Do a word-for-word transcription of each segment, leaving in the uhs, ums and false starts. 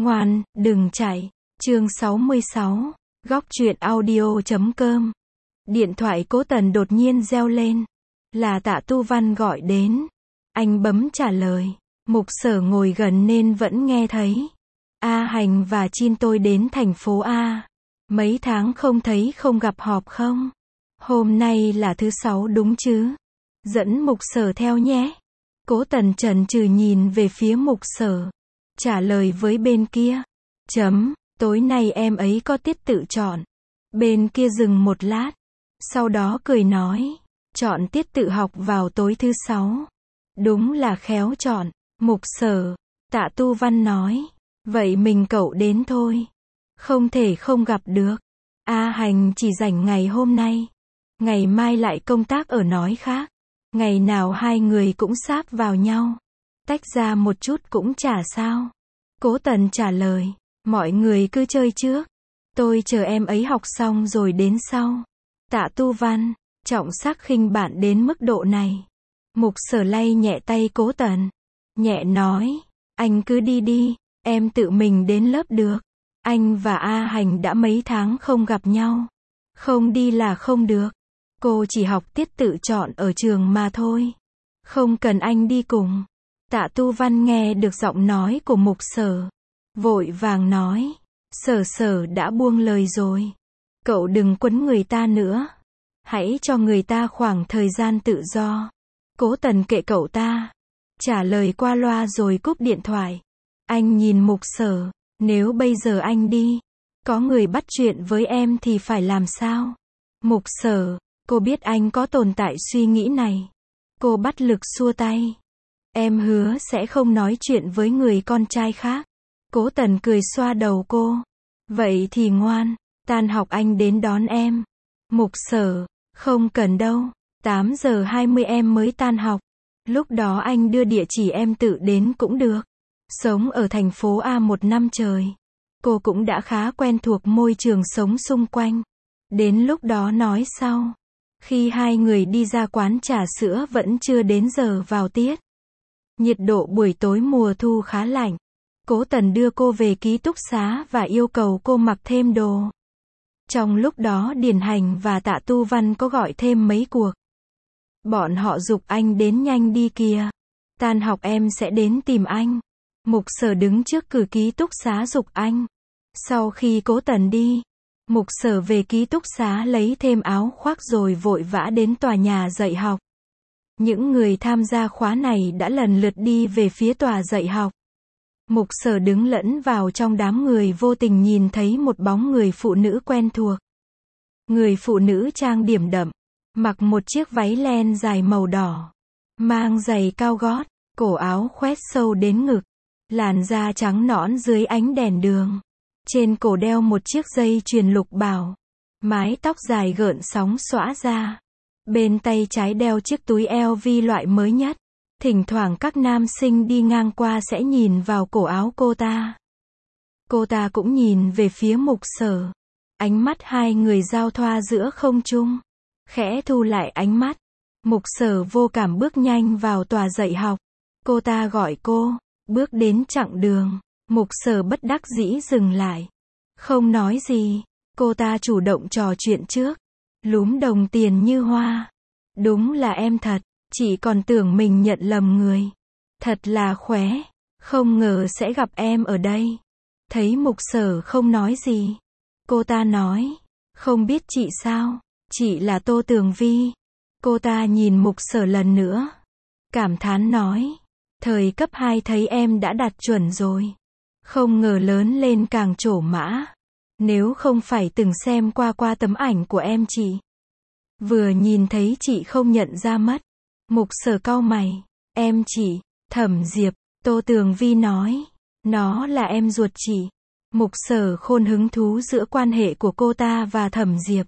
Ngoan, đừng chạy. Chương sáu mươi sáu. Góc truyện audio chấm com. Điện thoại Cố Tần đột nhiên reo lên. Là Tạ Tu Văn gọi đến. Anh bấm trả lời. Mục Sở ngồi gần nên vẫn nghe thấy. A Hành và Chin tôi đến thành phố A. Mấy tháng không thấy không gặp họp không? Hôm nay là thứ sáu đúng chứ? Dẫn Mục Sở theo nhé. Cố Tần chần chừ nhìn về phía Mục Sở. Trả lời với bên kia. Chấm, tối nay em ấy có tiết tự chọn. Bên kia dừng một lát. Sau đó cười nói. Chọn tiết tự học vào tối thứ sáu. Đúng là khéo chọn. Mục Sở. Tạ Tu Văn nói. Vậy mình cậu đến thôi. Không thể không gặp được. A Hành chỉ rảnh ngày hôm nay. Ngày mai lại công tác ở nói khác. Ngày nào hai người cũng sáp vào nhau. Tách ra một chút cũng chả sao. Cố Tần trả lời. Mọi người cứ chơi trước. Tôi chờ em ấy học xong rồi đến sau. Tạ Tu Văn. Trọng sắc khinh bạn đến mức độ này. Mục Sở lay nhẹ tay Cố Tần. Nhẹ nói. Anh cứ đi đi. Em tự mình đến lớp được. Anh và A Hành đã mấy tháng không gặp nhau. Không đi là không được. Cô chỉ học tiết tự chọn ở trường mà thôi. Không cần anh đi cùng. Tạ Tu Văn nghe được giọng nói của Mục Sở. Vội vàng nói. Sở Sở đã buông lời rồi. Cậu đừng quấn người ta nữa. Hãy cho người ta khoảng thời gian tự do. Cố Tần kệ cậu ta. Trả lời qua loa rồi cúp điện thoại. Anh nhìn Mục Sở. Nếu bây giờ anh đi. Có người bắt chuyện với em thì phải làm sao? Mục Sở. Cô biết anh có tồn tại suy nghĩ này. Cô bắt lực xua tay. Em hứa sẽ không nói chuyện với người con trai khác. Cố Tần cười xoa đầu cô. Vậy thì ngoan. Tan học anh đến đón em. Mục Sở. Không cần đâu. tám giờ hai mươi em mới tan học. Lúc đó anh đưa địa chỉ em tự đến cũng được. Sống ở thành phố A một năm trời. Cô cũng đã khá quen thuộc môi trường sống xung quanh. Đến lúc đó nói sau. Khi hai người đi ra quán trà sữa vẫn chưa đến giờ vào tiết. Nhiệt độ buổi tối mùa thu khá lạnh. Cố Tần đưa cô về ký túc xá và yêu cầu cô mặc thêm đồ. Trong lúc đó Điền Hành và Tạ Tu Văn có gọi thêm mấy cuộc. Bọn họ giục anh đến nhanh đi kìa. Tan học em sẽ đến tìm anh. Mục Sở đứng trước cửa ký túc xá giục anh. Sau khi Cố Tần đi, Mục Sở về ký túc xá lấy thêm áo khoác rồi vội vã đến tòa nhà dạy học. Những người tham gia khóa này đã lần lượt đi về phía tòa dạy học. Mục Sở đứng lẫn vào trong đám người vô tình nhìn thấy một bóng người phụ nữ quen thuộc. Người phụ nữ trang điểm đậm, mặc một chiếc váy len dài màu đỏ, mang giày cao gót, cổ áo khoét sâu đến ngực, làn da trắng nõn dưới ánh đèn đường. Trên cổ đeo một chiếc dây chuyền lục bảo, mái tóc dài gợn sóng xõa ra. Bên tay trái đeo chiếc túi L V loại mới nhất. Thỉnh thoảng các nam sinh đi ngang qua sẽ nhìn vào cổ áo cô ta. Cô ta cũng nhìn về phía Mục Sở. Ánh mắt hai người giao thoa giữa không trung. Khẽ thu lại ánh mắt. Mục Sở vô cảm bước nhanh vào tòa dạy học. Cô ta gọi cô. Bước đến chặng đường. Mục Sở bất đắc dĩ dừng lại. Không nói gì. Cô ta chủ động trò chuyện trước. Lúm đồng tiền như hoa. Đúng là em thật. Chị còn tưởng mình nhận lầm người. Thật là khóe. Không ngờ sẽ gặp em ở đây. Thấy Mục Sở không nói gì. Cô ta nói. Không biết chị sao? Chị là Tô Tường Vi. Cô ta nhìn Mục Sở lần nữa. Cảm thán nói. Thời cấp hai thấy em đã đạt chuẩn rồi. Không ngờ lớn lên càng trổ mã. Nếu không phải từng xem qua qua tấm ảnh của em chị. Vừa nhìn thấy chị không nhận ra mất. Mục Sở cau mày. Em chị. Thẩm Diệp. Tô Tường Vi nói. Nó là em ruột chị. Mục Sở khôn hứng thú giữa quan hệ của cô ta và Thẩm Diệp.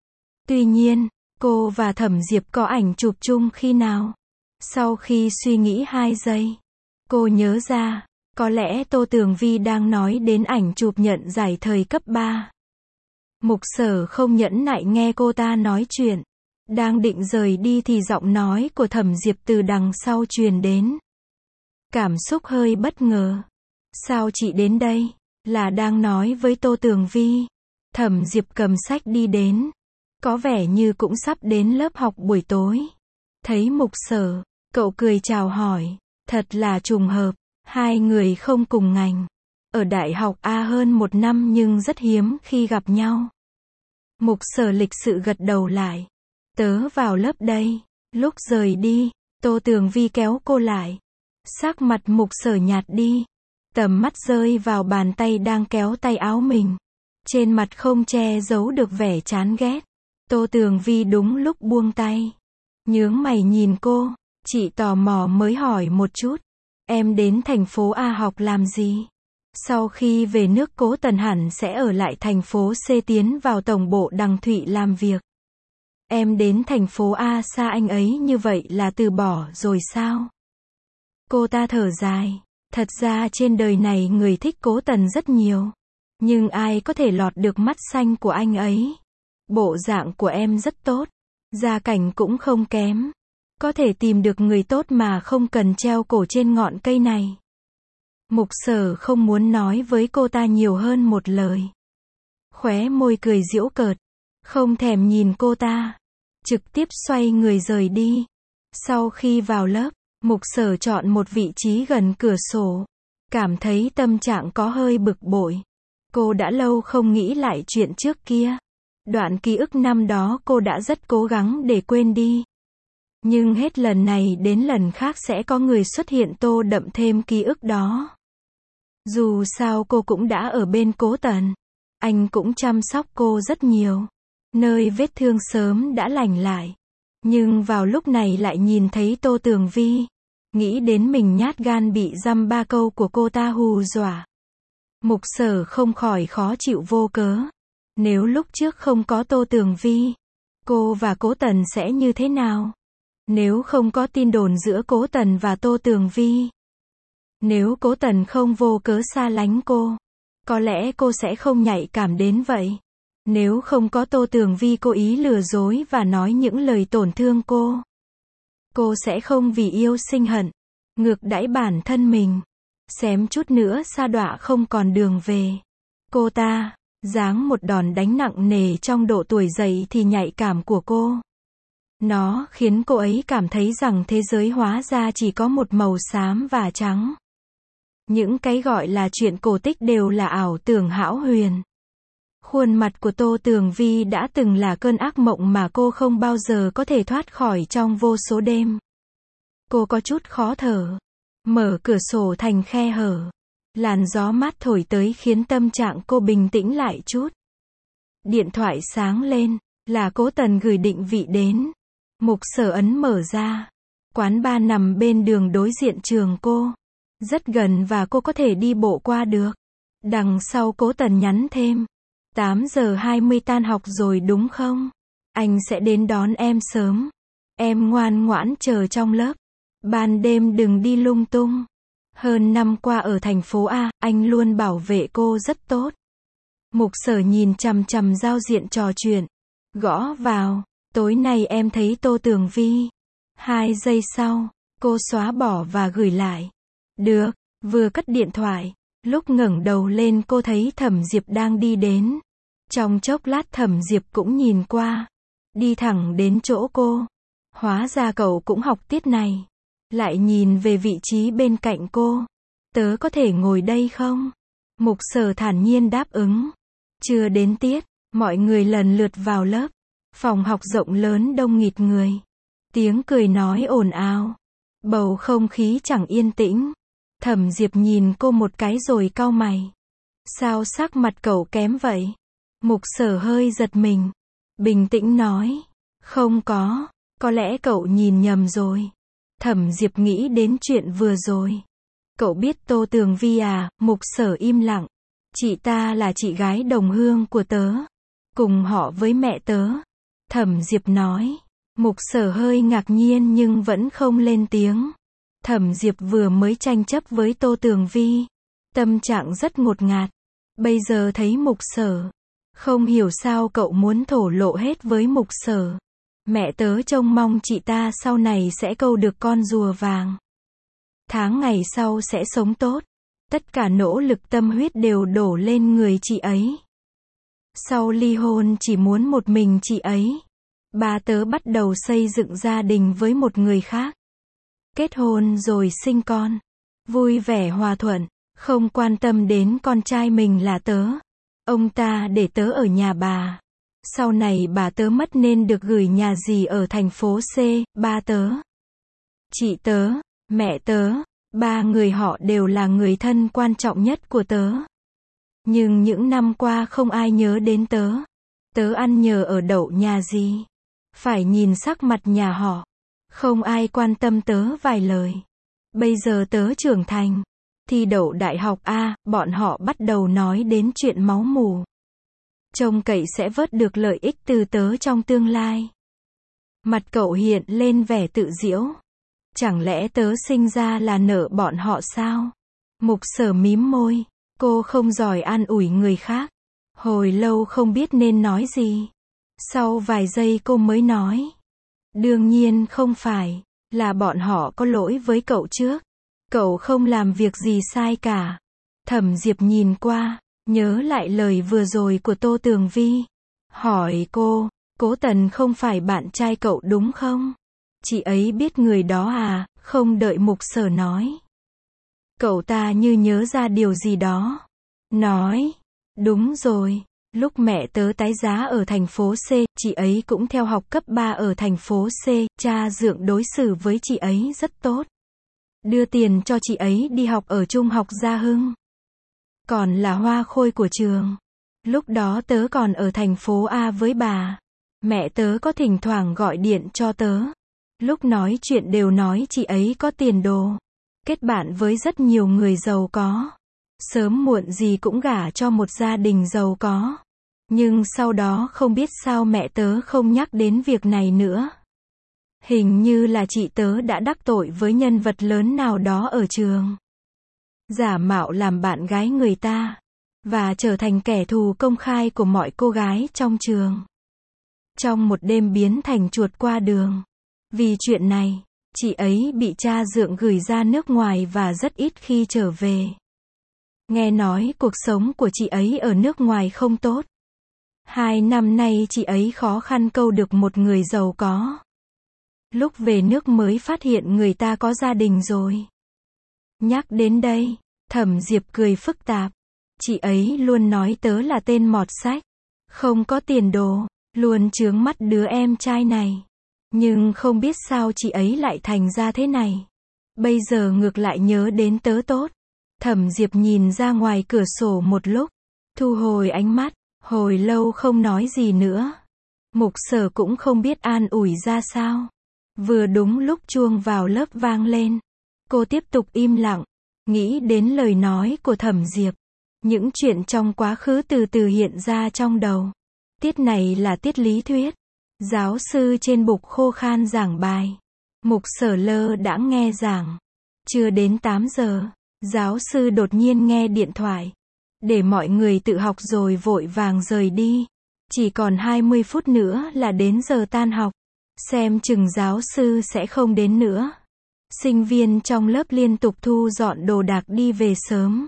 Tuy nhiên, cô và Thẩm Diệp có ảnh chụp chung khi nào? Sau khi suy nghĩ hai giây, cô nhớ ra, có lẽ Tô Tường Vi đang nói đến ảnh chụp nhận giải thời cấp ba. Mục Sở không nhẫn nại nghe cô ta nói chuyện. Đang định rời đi thì giọng nói của Thẩm Diệp từ đằng sau truyền đến. Cảm xúc hơi bất ngờ. Sao chị đến đây? là đang nói với Tô Tường Vi. Thẩm Diệp cầm sách đi đến. Có vẻ như cũng sắp đến lớp học buổi tối. Thấy Mục Sở, cậu cười chào hỏi. Thật là trùng hợp, hai người không cùng ngành. Ở đại học A hơn một năm nhưng rất hiếm khi gặp nhau. Mục Sở lịch sự gật đầu lại. Tớ vào lớp đây. Lúc rời đi, Tô Tường Vi kéo cô lại. Sắc mặt Mục Sở nhạt đi. Tầm mắt rơi vào bàn tay đang kéo tay áo mình. Trên mặt không che giấu được vẻ chán ghét. Tô Tường Vi đúng lúc buông tay. Nhướng mày nhìn cô. Chị tò mò mới hỏi một chút. Em đến thành phố A học làm gì? Sau khi về nước Cố Tần hẳn sẽ ở lại thành phố C tiến vào tổng bộ Đằng Thụy làm việc. Em đến thành phố A xa anh ấy như vậy là từ bỏ rồi sao? Cô ta thở dài. Thật ra trên đời này người thích Cố Tần rất nhiều. Nhưng ai có thể lọt được mắt xanh của anh ấy? Bộ dạng của em rất tốt. Gia cảnh cũng không kém. Có thể tìm được người tốt mà không cần treo cổ trên ngọn cây này. Mục Sở không muốn nói với cô ta nhiều hơn một lời. Khóe môi cười giễu cợt. Không thèm nhìn cô ta. Trực tiếp xoay người rời đi. Sau khi vào lớp, Mục Sở chọn một vị trí gần cửa sổ. Cảm thấy tâm trạng có hơi bực bội. Cô đã lâu không nghĩ lại chuyện trước kia. Đoạn ký ức năm đó cô đã rất cố gắng để quên đi. Nhưng hết lần này đến lần khác sẽ có người xuất hiện tô đậm thêm ký ức đó. Dù sao cô cũng đã ở bên Cố Tần. Anh cũng chăm sóc cô rất nhiều. Nơi vết thương sớm đã lành lại. Nhưng vào lúc này lại nhìn thấy Tô Tường Vi. Nghĩ đến mình nhát gan bị dăm ba câu của cô ta hù dọa. Mục Sở không khỏi khó chịu vô cớ. Nếu lúc trước không có Tô Tường Vi, cô và Cố Tần sẽ như thế nào? Nếu không có tin đồn giữa Cố Tần và Tô Tường Vi, nếu Cố Tần không vô cớ xa lánh cô, có lẽ cô sẽ không nhạy cảm đến vậy. Nếu không có Tô Tường Vi cố ý lừa dối và nói những lời tổn thương cô, cô sẽ không vì yêu sinh hận, ngược đãi bản thân mình, xém chút nữa sa đọa không còn đường về. Cô ta, giáng một đòn đánh nặng nề trong độ tuổi dậy thì nhạy cảm của cô. Nó khiến cô ấy cảm thấy rằng thế giới hóa ra chỉ có một màu xám và trắng. Những cái gọi là chuyện cổ tích đều là ảo tưởng hão huyền. Khuôn mặt của Tô Tường Vi đã từng là cơn ác mộng mà cô không bao giờ có thể thoát khỏi trong vô số đêm. Cô có chút khó thở. Mở cửa sổ thành khe hở. Làn gió mát thổi tới khiến tâm trạng cô bình tĩnh lại chút. Điện thoại sáng lên, là Cố Tần gửi định vị đến. Mục Sở ấn mở ra. Quán bar nằm bên đường đối diện trường cô. Rất gần và cô có thể đi bộ qua được. Đằng sau Cố Tần nhắn thêm. tám giờ hai mươi tan học rồi đúng không? Anh sẽ đến đón em sớm. Em ngoan ngoãn chờ trong lớp. Ban đêm đừng đi lung tung. Hơn năm qua ở thành phố A, anh luôn bảo vệ cô rất tốt. Mục Sở nhìn chằm chằm giao diện trò chuyện. Gõ vào. Tối nay em thấy Tô Tường Vi. Hai giây sau, cô xóa bỏ và gửi lại. Được, vừa cất điện thoại. Lúc ngẩng đầu lên cô thấy Thẩm Diệp đang đi đến. Trong chốc lát Thẩm Diệp cũng nhìn qua. Đi thẳng đến chỗ cô. Hóa ra cậu cũng học tiết này. Lại nhìn về vị trí bên cạnh cô. Tớ có thể ngồi đây không? Mục Sở thản nhiên đáp ứng. Chưa đến tiết, mọi người lần lượt vào lớp. Phòng học rộng lớn đông nghịt người. Tiếng cười nói ồn ào. Bầu không khí chẳng yên tĩnh. Thẩm Diệp nhìn cô một cái rồi cau mày. Sao sắc mặt cậu kém vậy? Mục Sở hơi giật mình. Bình tĩnh nói. Không có, có lẽ cậu nhìn nhầm rồi. Thẩm Diệp nghĩ đến chuyện vừa rồi. Cậu biết Tô Tường Vi à? Mục Sở im lặng. Chị ta là chị gái đồng hương của tớ. Cùng họ với mẹ tớ. Thẩm Diệp nói. Mục Sở hơi ngạc nhiên nhưng vẫn không lên tiếng. Thẩm Diệp vừa mới tranh chấp với Tô Tường Vi. Tâm trạng rất ngột ngạt. Bây giờ thấy Mục Sở. Không hiểu sao cậu muốn thổ lộ hết với Mục Sở. Mẹ tớ trông mong chị ta sau này sẽ câu được con rùa vàng. Tháng ngày sau sẽ sống tốt. Tất cả nỗ lực tâm huyết đều đổ lên người chị ấy. Sau ly hôn chỉ muốn một mình chị ấy. Ba tớ bắt đầu xây dựng gia đình với một người khác. Kết hôn rồi sinh con. Vui vẻ hòa thuận, không quan tâm đến con trai mình là tớ. Ông ta để tớ ở nhà bà. Sau này bà tớ mất nên được gửi nhà dì ở thành phố C, ba tớ, chị tớ, mẹ tớ, ba người họ đều là người thân quan trọng nhất của tớ. Nhưng những năm qua không ai nhớ đến tớ. Tớ ăn nhờ ở đậu nhà dì. Phải nhìn sắc mặt nhà họ. Không ai quan tâm tớ vài lời. Bây giờ tớ trưởng thành. Thi đậu đại học A, bọn họ bắt đầu nói đến chuyện máu mủ. Trông cậy sẽ vớt được lợi ích từ tớ trong tương lai. Mặt cậu hiện lên vẻ tự giễu. Chẳng lẽ tớ sinh ra là nợ bọn họ sao? Mục Sở mím môi. Cô không giỏi an ủi người khác. Hồi lâu không biết nên nói gì. Sau vài giây cô mới nói. Đương nhiên không phải. Là bọn họ có lỗi với cậu trước. Cậu không làm việc gì sai cả. Thẩm Diệp nhìn qua, nhớ lại lời vừa rồi của Tô Tường Vi. Hỏi cô, Cố Tần không phải bạn trai cậu đúng không? Chị ấy biết người đó à? Không đợi Mục Sở nói. Cậu ta như nhớ ra điều gì đó. Nói, đúng rồi. Lúc mẹ tớ tái giá ở thành phố C, chị ấy cũng theo học cấp ba ở thành phố C, cha dượng đối xử với chị ấy rất tốt. Đưa tiền cho chị ấy đi học ở Trung học Gia Hưng. Còn là hoa khôi của trường. Lúc đó tớ còn ở thành phố A với bà. Mẹ tớ có thỉnh thoảng gọi điện cho tớ. Lúc nói chuyện đều nói chị ấy có tiền đồ. Kết bạn với rất nhiều người giàu có. Sớm muộn gì cũng gả cho một gia đình giàu có. Nhưng sau đó không biết sao mẹ tớ không nhắc đến việc này nữa. Hình như là chị tớ đã đắc tội với nhân vật lớn nào đó ở trường. Giả mạo làm bạn gái người ta. Và trở thành kẻ thù công khai của mọi cô gái trong trường. Trong một đêm biến thành chuột qua đường. Vì chuyện này, chị ấy bị cha dượng gửi ra nước ngoài và rất ít khi trở về. Nghe nói cuộc sống của chị ấy ở nước ngoài không tốt. Hai năm nay chị ấy khó khăn câu được một người giàu có. Lúc về nước mới phát hiện người ta có gia đình rồi. Nhắc đến đây, Thẩm Diệp cười phức tạp. Chị ấy luôn nói tớ là tên mọt sách. Không có tiền đồ, luôn chướng mắt đứa em trai này. Nhưng không biết sao chị ấy lại thành ra thế này. Bây giờ ngược lại nhớ đến tớ tốt. Thẩm Diệp nhìn ra ngoài cửa sổ một lúc. Thu hồi ánh mắt, hồi lâu không nói gì nữa. Mục Sở cũng không biết an ủi ra sao. Vừa đúng lúc chuông vào lớp vang lên. Cô tiếp tục im lặng. Nghĩ đến lời nói của Thẩm Diệp. Những chuyện trong quá khứ từ từ hiện ra trong đầu. Tiết này là tiết lý thuyết. Giáo sư trên bục khô khan giảng bài. Mục Sở lơ đãng nghe giảng. Chưa đến tám giờ, giáo sư đột nhiên nghe điện thoại. Để mọi người tự học rồi vội vàng rời đi. Chỉ còn hai mươi phút nữa là đến giờ tan học. Xem chừng giáo sư sẽ không đến nữa. Sinh viên trong lớp liên tục thu dọn đồ đạc đi về sớm.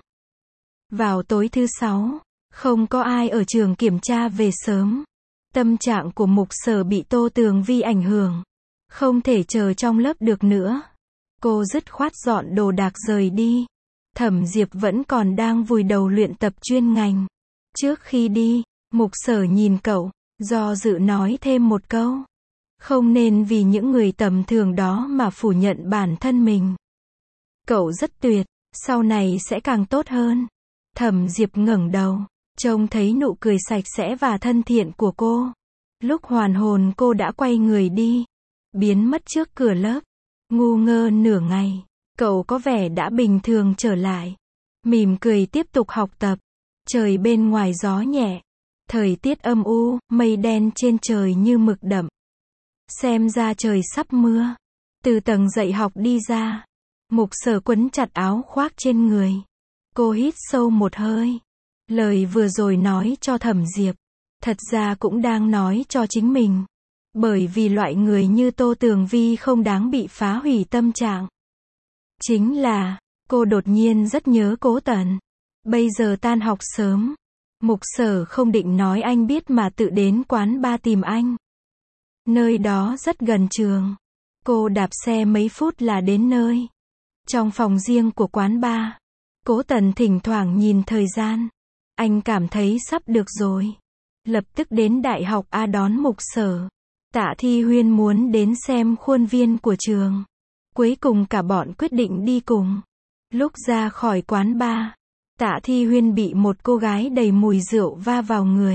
Vào tối thứ sáu, không có ai ở trường kiểm tra về sớm. Tâm trạng của Mục Sở bị Tô Tường Vi ảnh hưởng. Không thể chờ trong lớp được nữa. Cô dứt khoát dọn đồ đạc rời đi. Thẩm Diệp vẫn còn đang vùi đầu luyện tập chuyên ngành. Trước khi đi, Mục Sở nhìn cậu, do dự nói thêm một câu. Không nên vì những người tầm thường đó mà phủ nhận bản thân mình. Cậu rất tuyệt, sau này sẽ càng tốt hơn. Thẩm Diệp ngẩng đầu, trông thấy nụ cười sạch sẽ và thân thiện của cô. Lúc hoàn hồn cô đã quay người đi, biến mất trước cửa lớp. Ngu ngơ nửa ngày, cậu có vẻ đã bình thường trở lại. Mỉm cười tiếp tục học tập. Trời bên ngoài gió nhẹ. Thời tiết âm u, mây đen trên trời như mực đậm. Xem ra trời sắp mưa. Từ tầng dạy học đi ra, Mục Sở quấn chặt áo khoác trên người. Cô hít sâu một hơi. Lời vừa rồi nói cho Thẩm Diệp, thật ra cũng đang nói cho chính mình. Bởi vì loại người như Tô Tường Vi không đáng bị phá hủy tâm trạng. Chính là, Cô đột nhiên rất nhớ Cố Tần. Bây giờ tan học sớm. Mục Sở không định nói anh biết mà tự đến quán bar tìm anh. Nơi đó rất gần trường. Cô đạp xe mấy phút là đến nơi. Trong phòng riêng của quán bar, Cố Tần thỉnh thoảng nhìn thời gian. Anh cảm thấy sắp được rồi. Lập tức đến đại học A đón Mục Sở. Tạ Thi Huyên muốn đến xem khuôn viên của trường. Cuối cùng cả bọn quyết định đi cùng. Lúc ra khỏi quán bar, Tạ Thi Huyên bị một cô gái đầy mùi rượu va vào người.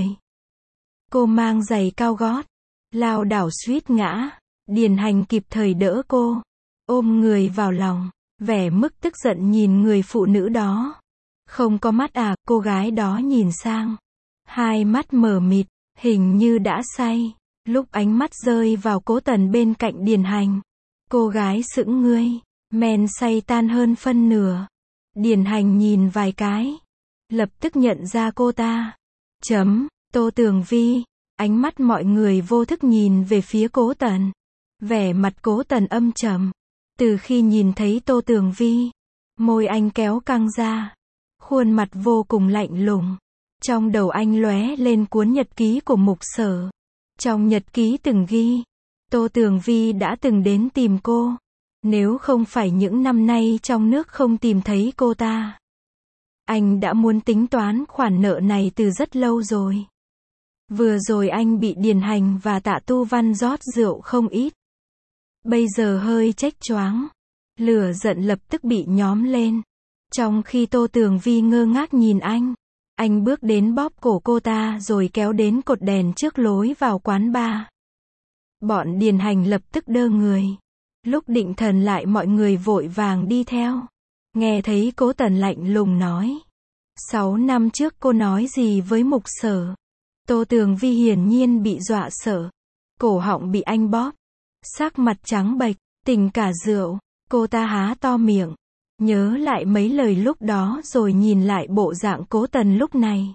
Cô mang giày cao gót, lảo đảo suýt ngã. Điền Hành kịp thời đỡ cô, ôm người vào lòng, vẻ mức tức giận nhìn người phụ nữ đó. Không có mắt à? Cô gái đó nhìn sang, hai mắt mờ mịt, hình như đã say. Lúc ánh mắt rơi vào Cố Tần bên cạnh Điền Hành, cô gái sững người, men say tan hơn phân nửa. Điền Hành nhìn vài cái, lập tức nhận ra cô ta. Chấm, Tô Tường Vi. Ánh mắt mọi người vô thức nhìn về phía Cố Tần. Vẻ mặt Cố Tần âm trầm. Từ khi nhìn thấy Tô Tường Vi, môi anh kéo căng ra, khuôn mặt vô cùng lạnh lùng. Trong đầu anh lóe lên cuốn nhật ký của Mục Sở. Trong nhật ký từng ghi, Tô Tường Vi đã từng đến tìm cô. Nếu không phải những năm nay trong nước không tìm thấy cô ta, anh đã muốn tính toán khoản nợ này từ rất lâu rồi. Vừa rồi anh bị Điền Hành và Tạ Tu Văn rót rượu không ít. Bây giờ hơi chếch choáng. Lửa giận lập tức bị nhóm lên. Trong khi Tô Tường Vi ngơ ngác nhìn anh, anh bước đến bóp cổ cô ta rồi kéo đến cột đèn trước lối vào quán bar. Bọn Điền Hành lập tức đơ người. Lúc định thần lại mọi người vội vàng đi theo. Nghe thấy Cố Tần lạnh lùng nói. Sáu năm trước cô nói gì với Mục Sở? Tô Tường Vi hiển nhiên bị dọa sợ. Cổ họng bị anh bóp. Sắc mặt trắng bệch, tỉnh cả rượu. Cô ta há to miệng. Nhớ lại mấy lời lúc đó rồi nhìn lại bộ dạng Cố Tần lúc này.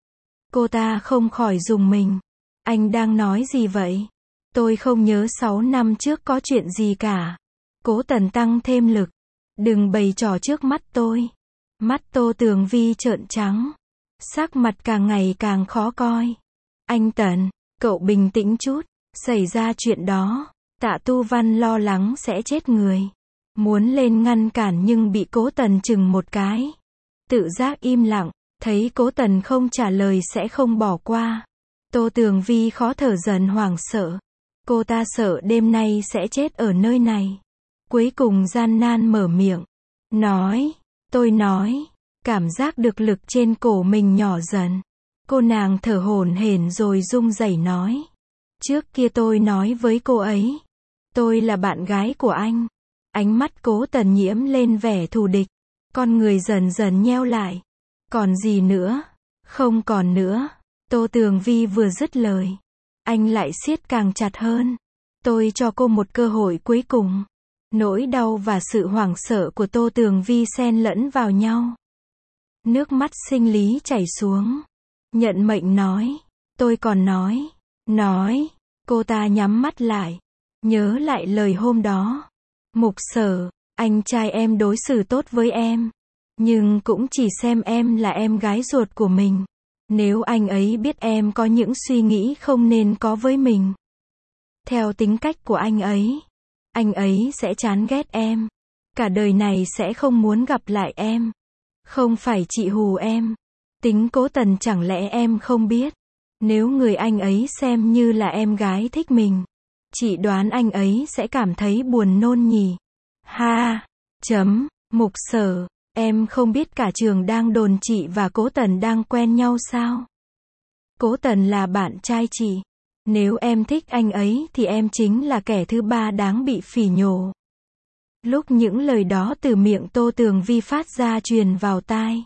Cô ta không khỏi rùng mình. Anh đang nói gì vậy? Tôi không nhớ sáu năm trước có chuyện gì cả. Cố Tần tăng thêm lực. Đừng bày trò trước mắt tôi. Mắt Tô Tường Vi trợn trắng. Sắc mặt càng ngày càng khó coi. Anh Tần, cậu bình tĩnh chút. Xảy ra chuyện đó, Tạ Tu Văn lo lắng sẽ chết người. Muốn lên ngăn cản nhưng bị Cố Tần chừng một cái. Tự giác im lặng, thấy Cố Tần không trả lời sẽ không bỏ qua. Tô Tường Vi khó thở dần hoảng sợ. Cô ta sợ đêm nay sẽ chết ở nơi này. Cuối cùng gian nan mở miệng. Nói, tôi nói, cảm giác được lực trên cổ mình nhỏ dần. Cô nàng thở hổn hển rồi run rẩy nói. Trước kia tôi nói với cô ấy. Tôi là bạn gái của anh. Ánh mắt Cố Tần nhiễm lên vẻ thù địch. Con người dần dần nheo lại. Còn gì nữa? Không còn nữa. Tô Tường Vi vừa dứt lời. Anh lại siết càng chặt hơn. Tôi cho cô một cơ hội cuối cùng. Nỗi đau và sự hoảng sợ của Tô Tường Vi xen lẫn vào nhau. Nước mắt sinh lý chảy xuống. Nhận mệnh nói. Tôi còn nói. Nói. Cô ta nhắm mắt lại. Nhớ lại lời hôm đó. Mục Sở, anh trai em đối xử tốt với em. Nhưng cũng chỉ xem em là em gái ruột của mình. Nếu anh ấy biết em có những suy nghĩ không nên có với mình. Theo tính cách của anh ấy, anh ấy sẽ chán ghét em. Cả đời này sẽ không muốn gặp lại em. Không phải chị hù em. Tính Cố Tần chẳng lẽ em không biết. Nếu người anh ấy xem như là em gái thích mình, chị đoán anh ấy sẽ cảm thấy buồn nôn nhỉ. Ha, chấm, Mục Sở, em không biết cả trường đang đồn chị và Cố Tần đang quen nhau sao? Cố Tần là bạn trai chị. Nếu em thích anh ấy thì em chính là kẻ thứ ba đáng bị phỉ nhổ. Lúc những lời đó từ miệng Tô Tường Vi phát ra truyền vào tai.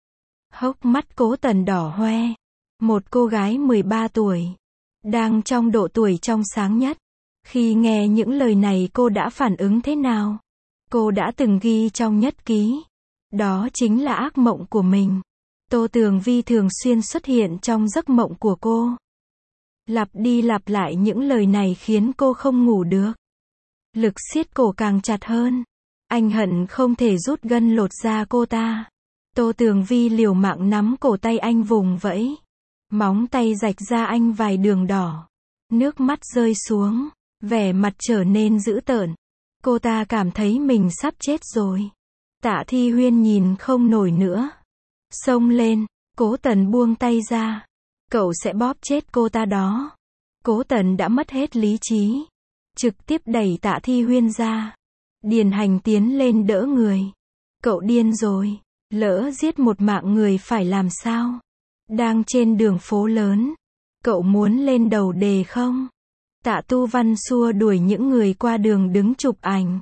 Hốc mắt Cố Tần đỏ hoe. Một cô gái mười ba tuổi. Đang trong độ tuổi trong sáng nhất. Khi nghe những lời này cô đã phản ứng thế nào? Cô đã từng ghi trong nhật ký. Đó chính là ác mộng của mình. Tô Tường Vi thường xuyên xuất hiện trong giấc mộng của cô. Lặp đi lặp lại những lời này khiến cô không ngủ được. Lực siết cổ càng chặt hơn. Anh hận không thể rút gân lột da cô ta. Tô Tường Vi liều mạng nắm cổ tay anh vùng vẫy. Móng tay rạch ra anh vài đường đỏ. Nước mắt rơi xuống, vẻ mặt trở nên dữ tợn. Cô ta cảm thấy mình sắp chết rồi. Tạ Thi Huyên nhìn không nổi nữa. Xông lên, Cố Tần buông tay ra. Cậu sẽ bóp chết cô ta đó. Cố Tần đã mất hết lý trí. Trực tiếp đẩy Tạ Thi Huyên ra. Điền Hành tiến lên đỡ người. Cậu điên rồi. Lỡ giết một mạng người phải làm sao? Đang trên đường phố lớn. Cậu muốn lên đầu đề không? Tạ Tu Văn xua đuổi những người qua đường đứng chụp ảnh.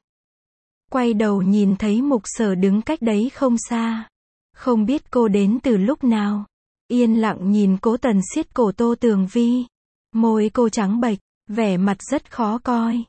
Quay đầu nhìn thấy Mục Sở đứng cách đấy không xa. Không biết cô đến từ lúc nào. Yên lặng nhìn Cố Tần siết cổ Tô Tường Vi. Môi cô trắng bệch, vẻ mặt rất khó coi.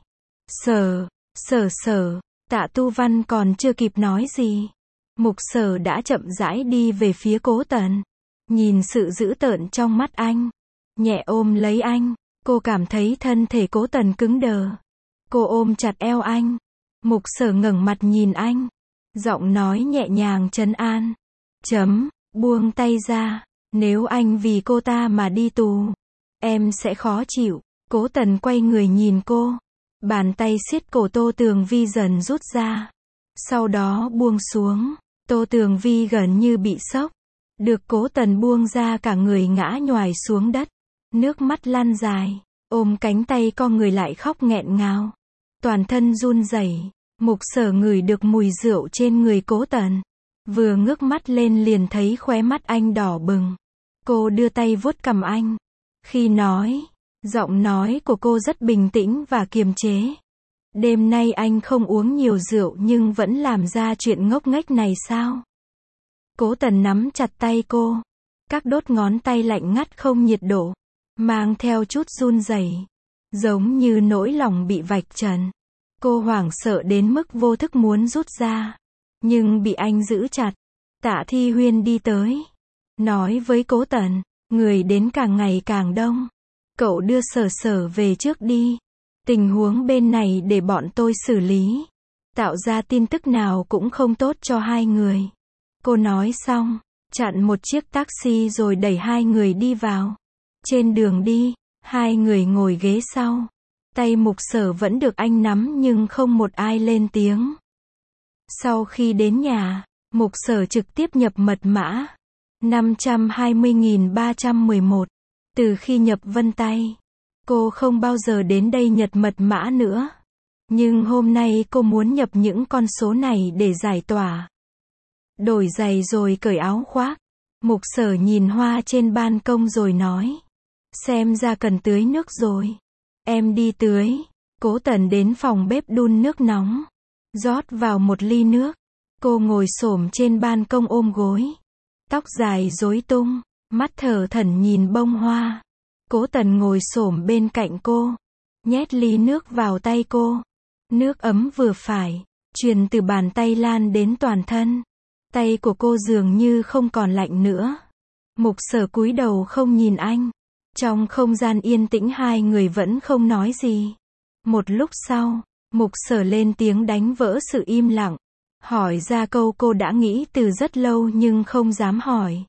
Sở, sở sở, Tạ Tu Văn còn chưa kịp nói gì. Mục Sở đã chậm rãi đi về phía Cố Tần. Nhìn sự dữ tợn trong mắt anh. Nhẹ ôm lấy anh. Cô cảm thấy thân thể Cố Tần cứng đờ. Cô ôm chặt eo anh. Mục Sở ngẩng mặt nhìn anh. Giọng nói nhẹ nhàng trấn an. Chấm, buông tay ra. Nếu anh vì cô ta mà đi tù, em sẽ khó chịu. Cố Tần quay người nhìn cô. Bàn tay siết cổ Tô Tường Vi dần rút ra. Sau đó buông xuống. Tô Tường Vi gần như bị sốc. Được Cố Tần buông ra cả người ngã nhoài xuống đất. Nước mắt lăn dài. Ôm cánh tay con người lại khóc nghẹn ngào. Toàn thân run rẩy. Mục Sở ngửi được mùi rượu trên người Cố Tần. Vừa ngước mắt lên liền thấy khóe mắt anh đỏ bừng. Cô đưa tay vuốt cằm anh. Khi nói, giọng nói của cô rất bình tĩnh và kiềm chế. Đêm nay anh không uống nhiều rượu nhưng vẫn làm ra chuyện ngốc nghếch này sao? Cố Tần nắm chặt tay cô. Các đốt ngón tay lạnh ngắt không nhiệt độ. Mang theo chút run rẩy. Giống như nỗi lòng bị vạch trần. Cô hoảng sợ đến mức vô thức muốn rút ra. Nhưng bị anh giữ chặt. Tạ Thi Huyên đi tới. Nói với Cố Tần. Người đến càng ngày càng đông. Cậu đưa Sở Sở về trước đi. Tình huống bên này để bọn tôi xử lý. Tạo ra tin tức nào cũng không tốt cho hai người. Cô nói xong. Chặn một chiếc taxi rồi đẩy hai người đi vào. Trên đường đi, hai người ngồi ghế sau. Tay Mục Sở vẫn được anh nắm nhưng không một ai lên tiếng. Sau khi đến nhà, Mục Sở trực tiếp nhập mật mã. năm trăm hai mươi nghìn ba trăm mười một. Từ khi nhập vân tay, cô không bao giờ đến đây nhập mật mã nữa. Nhưng hôm nay cô muốn nhập những con số này để giải tỏa. Đổi giày rồi cởi áo khoác. Mục Sở nhìn hoa trên ban công rồi nói. Xem ra cần tưới nước rồi. Em đi tưới. Cố Tần đến phòng bếp đun nước nóng. Rót vào một ly nước. Cô ngồi xổm trên ban công ôm gối. Tóc dài rối tung. Mắt thở thẩn nhìn bông hoa. Cố Tần ngồi xổm bên cạnh cô. Nhét ly nước vào tay cô. Nước ấm vừa phải. Truyền từ bàn tay lan đến toàn thân. Tay của cô dường như không còn lạnh nữa. Mục Sở cúi đầu không nhìn anh. Trong không gian yên tĩnh hai người vẫn không nói gì. Một lúc sau, Mục Sở lên tiếng đánh vỡ sự im lặng. Hỏi ra câu cô đã nghĩ từ rất lâu nhưng không dám hỏi.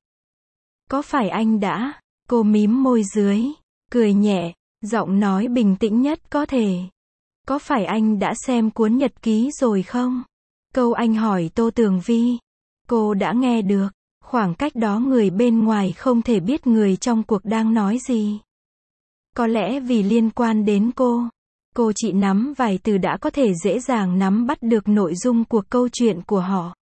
Có phải anh đã? Cô mím môi dưới. Cười nhẹ, giọng nói bình tĩnh nhất có thể. Có phải anh đã xem cuốn nhật ký rồi không? Câu anh hỏi Tô Tường Vi. Cô đã nghe được. Khoảng cách đó người bên ngoài không thể biết người trong cuộc đang nói gì. Có lẽ vì liên quan đến cô. Cô chỉ nắm vài từ đã có thể dễ dàng nắm bắt được nội dung cuộc câu chuyện của họ.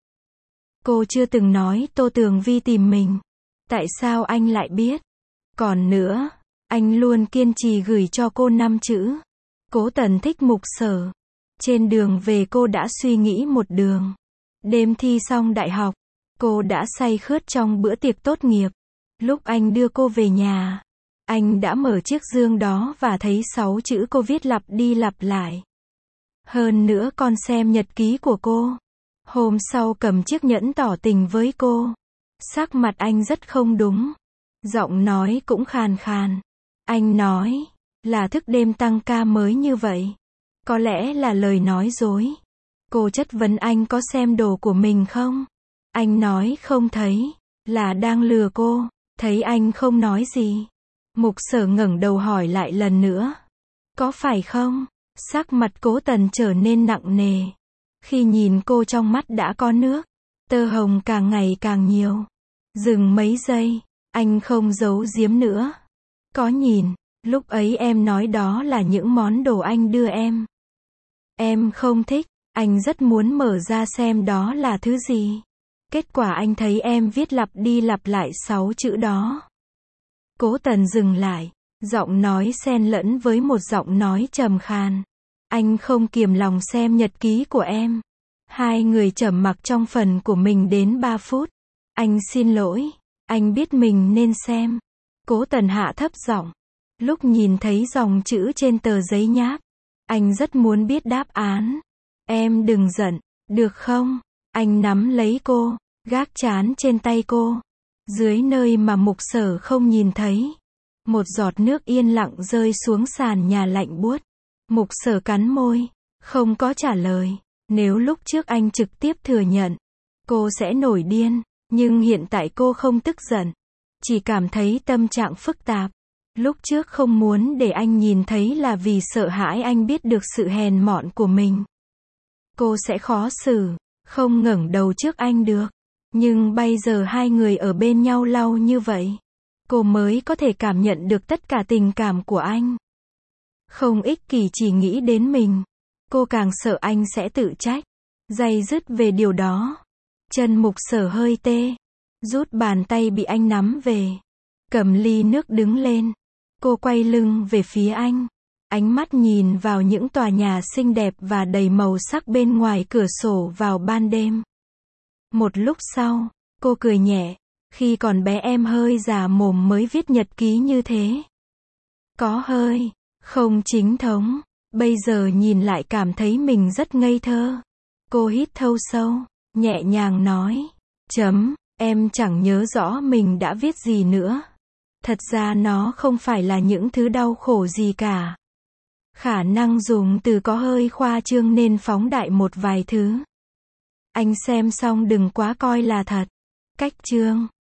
Cô chưa từng nói Tô Tường Vi tìm mình. Tại sao anh lại biết? Còn nữa, anh luôn kiên trì gửi cho cô năm chữ. Cố Tần thích Mục Sở. Trên đường về cô đã suy nghĩ một đường. Đêm thi xong đại học, cô đã say khướt trong bữa tiệc tốt nghiệp. Lúc anh đưa cô về nhà, anh đã mở chiếc dương đó và thấy sáu chữ cô viết lặp đi lặp lại. Hơn nữa còn xem nhật ký của cô. Hôm sau cầm chiếc nhẫn tỏ tình với cô. Sắc mặt anh rất không đúng. Giọng nói cũng khàn khàn. Anh nói, là thức đêm tăng ca mới như vậy. Có lẽ là lời nói dối. Cô chất vấn anh có xem đồ của mình không? Anh nói không thấy, là đang lừa cô. Thấy anh không nói gì. Mục Sở ngẩng đầu hỏi lại lần nữa. Có phải không? Sắc mặt Cố Tần trở nên nặng nề. Khi nhìn cô trong mắt đã có nước. Tơ hồng càng ngày càng nhiều. Dừng mấy giây, anh không giấu giếm nữa. Có nhìn, lúc ấy em nói đó là những món đồ anh đưa em. Em không thích, anh rất muốn mở ra xem đó là thứ gì. Kết quả anh thấy em viết lặp đi lặp lại sáu chữ đó. Cố Tần dừng lại, giọng nói xen lẫn với một giọng nói trầm khàn. Anh không kiềm lòng xem nhật ký của em. Hai người trầm mặc trong phần của mình đến ba phút. Anh xin lỗi, anh biết mình nên xem. Cố Tần hạ thấp giọng. Lúc nhìn thấy dòng chữ trên tờ giấy nháp, anh rất muốn biết đáp án. Em đừng giận, được không? Anh nắm lấy cô, gác trán trên tay cô. Dưới nơi mà Mục Sở không nhìn thấy. Một giọt nước yên lặng rơi xuống sàn nhà lạnh buốt. Mục Sở cắn môi, không có trả lời. Nếu lúc trước anh trực tiếp thừa nhận, cô sẽ nổi điên. Nhưng hiện tại cô không tức giận. Chỉ cảm thấy tâm trạng phức tạp. Lúc trước không muốn để anh nhìn thấy là vì sợ hãi anh biết được sự hèn mọn của mình. Cô sẽ khó xử, không ngẩng đầu trước anh được. Nhưng bây giờ hai người ở bên nhau lâu như vậy. Cô mới có thể cảm nhận được tất cả tình cảm của anh. Không ích kỷ chỉ nghĩ đến mình. Cô càng sợ anh sẽ tự trách. Day dứt về điều đó. Chân Mục Sở hơi tê. Rút bàn tay bị anh nắm về. Cầm ly nước đứng lên. Cô quay lưng về phía anh. Ánh mắt nhìn vào những tòa nhà xinh đẹp và đầy màu sắc bên ngoài cửa sổ vào ban đêm. Một lúc sau, cô cười nhẹ. Khi còn bé em hơi già mồm mới viết nhật ký như thế. Có hơi không chính thống. Bây giờ nhìn lại cảm thấy mình rất ngây thơ. Cô hít thâu sâu, nhẹ nhàng nói. Chấm, em chẳng nhớ rõ mình đã viết gì nữa. Thật ra nó không phải là những thứ đau khổ gì cả. Khả năng dùng từ có hơi khoa trương nên phóng đại một vài thứ. Anh xem xong đừng quá coi là thật. Cách chương